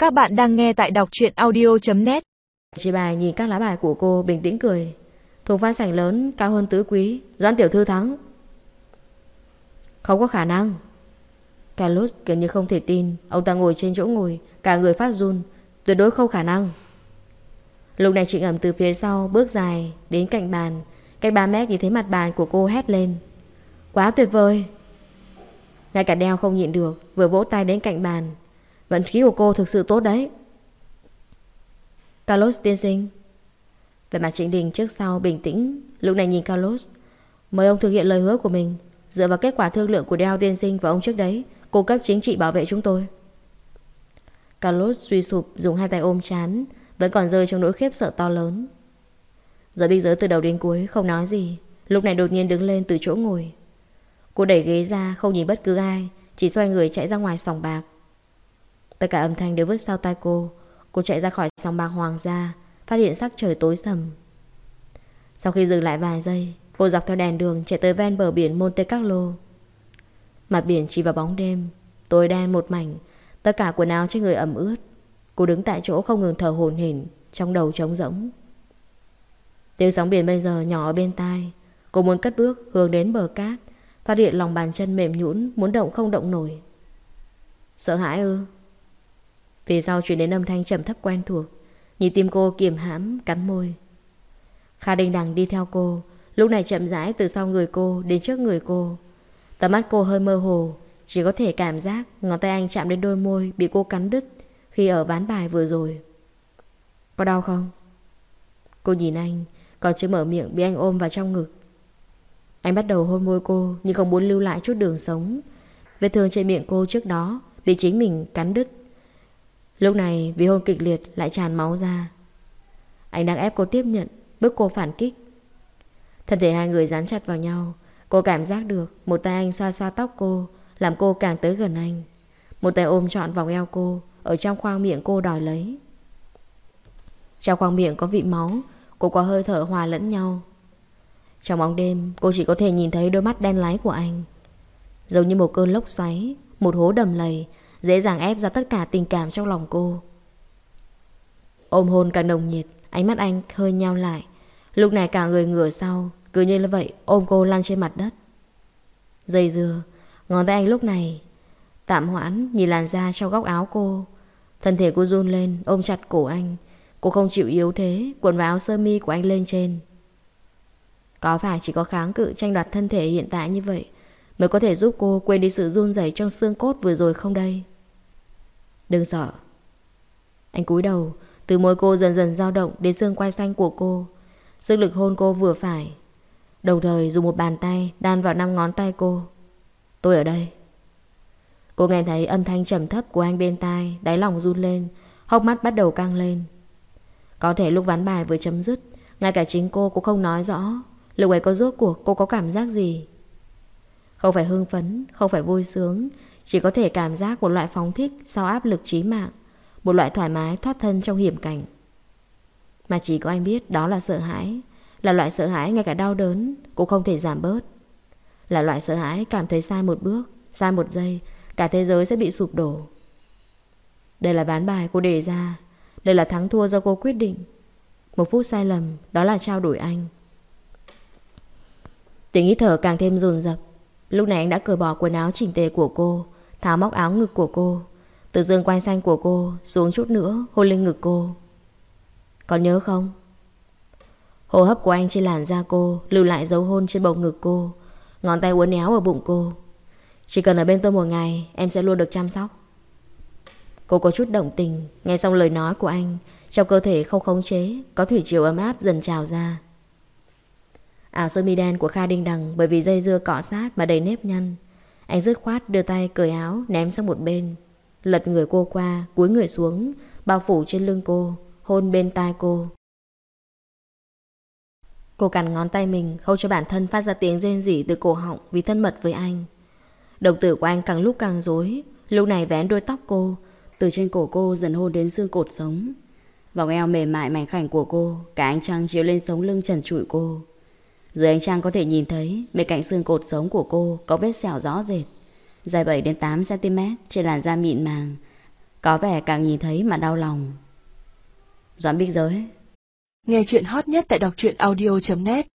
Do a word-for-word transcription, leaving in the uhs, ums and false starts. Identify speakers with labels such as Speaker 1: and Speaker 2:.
Speaker 1: Các bạn đang nghe tại đọc truyện audio chấm net.
Speaker 2: Chị bài nhìn các lá bài của cô bình tĩnh cười. Thùng pha sảnh lớn cao hơn tứ quý. Doãn tiểu thư thắng. Không có khả năng. Carlos kiểu như không thể tin. Ông ta ngồi trên chỗ ngồi, cả người phát run. Tuyệt đối không khả năng. Lúc này chị Ẩm từ phía sau bước dài đến cạnh bàn. Cách ba mét nhìn thấy mặt bàn của cô hét lên: quá tuyệt vời. Ngay cả Đeo không nhịn được, vừa vỗ tay đến cạnh bàn. Vận khí của cô thực sự tốt đấy. Carlos tiên sinh. Về mặt Trịnh Đình trước sau bình tĩnh. Lúc này nhìn Carlos: mời ông thực hiện lời hứa của mình. Dựa vào kết quả thương lượng của Đeo tiên sinh và ông trước đấy, cung cấp chính trị bảo vệ chúng tôi. Carlos suy sụp dùng hai tay ôm trán, vẫn còn rơi trong nỗi khiếp sợ to lớn. Rồi Bích Giới từ đầu đến cuối không nói gì. Lúc này đột nhiên đứng lên từ chỗ ngồi. Cô đẩy ghế ra, không nhìn bất cứ ai, chỉ xoay người chạy ra ngoài sòng bạc. Tất cả âm thanh đều vứt sau tai cô. Cô chạy ra khỏi sòng bạc Hoàng gia, phát hiện sắc trời tối sầm. Sau khi dừng lại vài giây, cô dọc theo đèn đường chạy tới ven bờ biển Monte Carlo. Mặt biển chỉ vào bóng đêm, tối đen một mảnh, tất cả quần áo trên người ẩm ướt. Cô đứng tại chỗ không ngừng thở hổn hển, trong đầu trống rỗng. Tiếng sóng biển bây giờ nhỏ ở bên tai. Cô muốn cất bước hướng đến bờ cát, phát hiện lòng bàn chân mềm nhũn, muốn động không động nổi. Sợ hãi ư? Phía sau truyền đến âm thanh trầm thấp quen thuộc. Nhịp tim cô kiềm hãm, cắn môi. Kha Đinh Đằng đi theo cô, lúc này chậm rãi từ sau người cô đến trước người cô. Tầm mắt cô hơi mơ hồ, chỉ có thể cảm giác ngón tay anh chạm đến đôi môi bị cô cắn đứt khi ở ván bài vừa rồi. Có đau không? Cô nhìn anh, còn chưa mở miệng bị anh ôm vào trong ngực. Anh bắt đầu hôn môi cô nhưng không muốn lưu lại chút đường sống. Vết thương trên miệng cô trước đó bị chính mình cắn đứt. Lúc này vì hôn kịch liệt lại tràn máu ra. Anh đang ép cô tiếp nhận, bức cô phản kích. Thân thể hai người dán chặt vào nhau. Cô cảm giác được một tay anh xoa xoa tóc cô, làm cô càng tới gần anh. Một tay ôm trọn vòng eo cô, ở trong khoang miệng cô đòi lấy. Trong khoang miệng có vị máu, cô có hơi thở hòa lẫn nhau. Trong bóng đêm, cô chỉ có thể nhìn thấy đôi mắt đen láy của anh. Giống như một cơn lốc xoáy, một hố đầm lầy, dễ dàng ép ra tất cả tình cảm trong lòng cô. Ôm hôn càng nồng nhiệt, ánh mắt anh hơi nheo lại. Lúc này cả người ngửa sau, cứ như là vậy ôm cô lăn trên mặt đất. Dây dưa, ngón tay anh lúc này tạm hoãn nhìn làn da trong góc áo cô. Thân thể cô run lên, ôm chặt cổ anh. Cô không chịu yếu thế, cuộn vào áo sơ mi của anh lên trên. Có phải chỉ có kháng cự tranh đoạt thân thể hiện tại như vậy mới có thể giúp cô quên đi sự run rẩy trong xương cốt vừa rồi không đây? Đừng sợ. Anh cúi đầu, từ môi cô dần dần dao động đến xương quai xanh của cô. Sức lực hôn cô vừa phải, đồng thời dùng một bàn tay đan vào năm ngón tay cô. Tôi ở đây. Cô nghe thấy âm thanh trầm thấp của anh bên tai, đáy lòng run lên, hốc mắt bắt đầu căng lên. Có thể lúc ván bài vừa chấm dứt, ngay cả chính cô cũng không nói rõ lúc ấy có rốt cuộc cô có cảm giác gì. Không phải hưng phấn, không phải vui sướng, chỉ có thể cảm giác một loại phóng thích sau áp lực chí mạng, một loại thoải mái thoát thân trong hiểm cảnh. Mà chỉ có anh biết đó là sợ hãi, là loại sợ hãi ngay cả đau đớn cũng không thể giảm bớt. Là loại sợ hãi cảm thấy sai một bước, sai một giây, cả thế giới sẽ bị sụp đổ. Đây là ván bài cô đề ra, đây là thắng thua do cô quyết định. Một phút sai lầm, đó là trao đổi anh. Tiếng hít thở càng thêm dồn dập. Lúc này anh đã cởi bỏ quần áo chỉnh tề của cô, tháo móc áo ngực của cô, từ xương quai xanh của cô xuống chút nữa hôn lên ngực cô. Còn nhớ không? Hô hấp của anh trên làn da cô lưu lại dấu hôn trên bầu ngực cô, ngón tay uốn éo ở bụng cô. Chỉ cần ở bên tôi một ngày, em sẽ luôn được chăm sóc. Cô có chút động tình, nghe xong lời nói của anh, trong cơ thể không khống chế, có thủy triều ấm áp dần trào ra. Áo sơ mi đen của Kha Đinh Đằng bởi vì dây dưa cọ sát mà đầy nếp nhăn. Anh dứt khoát đưa tay cởi áo ném sang một bên, lật người cô qua, cúi người xuống, bao phủ trên lưng cô, hôn bên tai cô. Cô cắn ngón tay mình, không cho bản thân phát ra tiếng rên rỉ từ cổ họng vì thân mật với anh. Đồng tử của anh càng lúc càng rối. Lúc này vén đuôi tóc cô, từ trên cổ cô dần hôn đến xương cột sống. Vòng eo mềm mại mảnh khảnh của cô, cả ánh trăng chiếu lên sống lưng trần trụi cô. Dưới ánh trăng có thể nhìn thấy bên cạnh xương cột sống của cô có vết sẹo rõ rệt, dài bảy đến tám xăng ti mét trên làn da mịn màng. Có vẻ càng nhìn thấy mà đau lòng. Doãn Bích Giới.
Speaker 1: Nghe chuyện hot nhất tại đọc truyện audio chấm net.